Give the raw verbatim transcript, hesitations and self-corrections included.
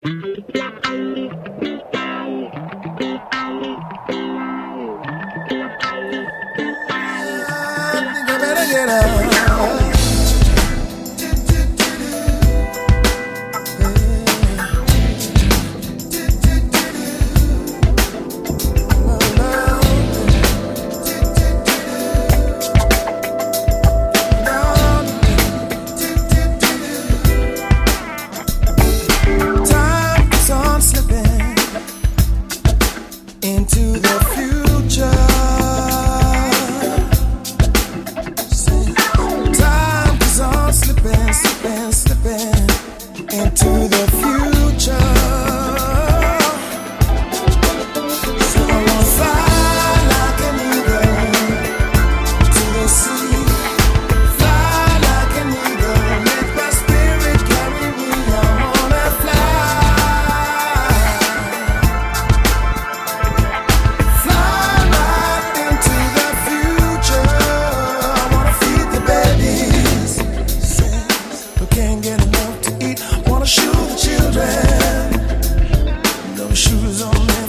Into the future, time is on slipping, slipping, slipping into the future. So I wanna fly like an eagle to the sea, fly like an eagle, let my spirit carry me. I wanna fly. Can't get enough to eat. Wanna shoot the children. No shoes on me.